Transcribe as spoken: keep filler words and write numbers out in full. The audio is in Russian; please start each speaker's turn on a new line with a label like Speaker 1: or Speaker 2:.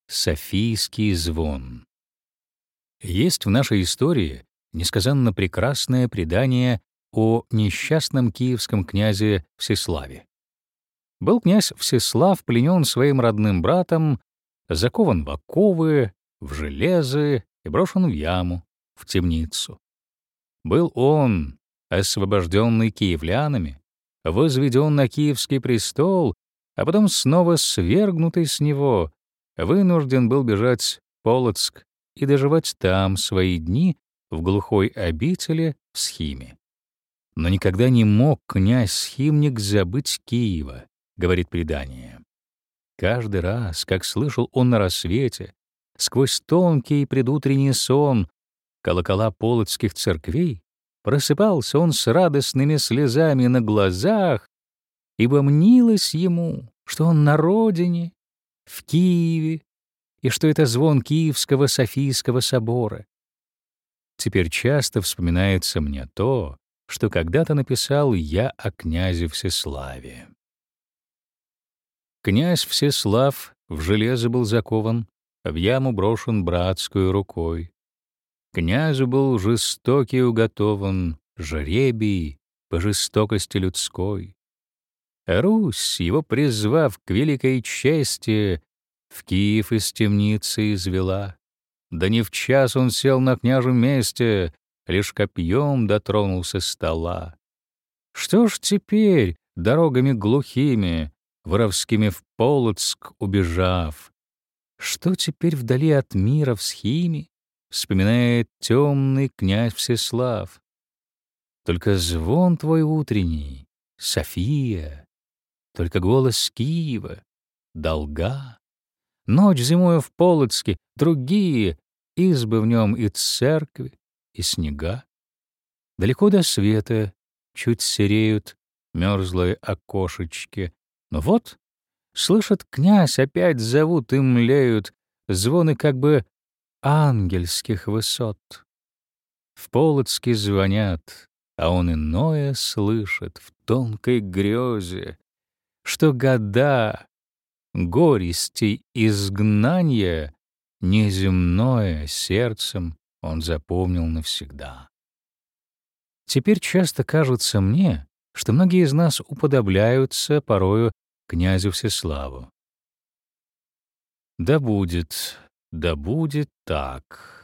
Speaker 1: Софийский звон. Есть в нашей истории несказанно прекрасное предание о несчастном киевском князе Всеславе. Был князь Всеслав пленен своим родным братом, закован в оковы, в железы и брошен в яму, в темницу. Был он, освобожденный киевлянами, возведен на киевский престол, а потом снова свергнутый с него, вынужден был бежать в Полоцк и доживать там свои дни в глухой обители в Схиме. Но никогда не мог князь-схимник забыть Киева, говорит предание. Каждый раз, как слышал он на рассвете, сквозь тонкий предутренний сон, колокола полоцких церквей, просыпался он с радостными слезами на глазах, ибо мнилось ему, что он на родине, в Киеве, и что это звон Киевского Софийского собора. Теперь часто вспоминается мне то, что когда-то написал я о князе Всеславе. Князь Всеслав в железо был закован, в яму брошен братскую рукой. Князю был жестокий уготован жребий по жестокости людской. Русь, его призвав к великой чести, в Киев из темницы извела. Да не в час он сел на княжем месте, лишь копьем дотронулся стола. Что ж теперь, дорогами глухими, воровскими в Полоцк убежав, что теперь вдали от мира в Схиме вспоминает темный князь Всеслав? Только звон твой утренний, София, только голос Киева, долга. Ночь зимою в Полоцке, другие избы в нем и церкви, и снега. Далеко до света чуть сереют мерзлые окошечки. Но вот, слышат, князь опять зовут и млеют звоны как бы ангельских высот. В Полоцке звонят, а он иное слышит в тонкой грезе, что года горести изгнания неземное сердцем он запомнил навсегда. Теперь часто кажется мне, что многие из нас уподобляются порою князю Всеславу. Да будет, да будет так.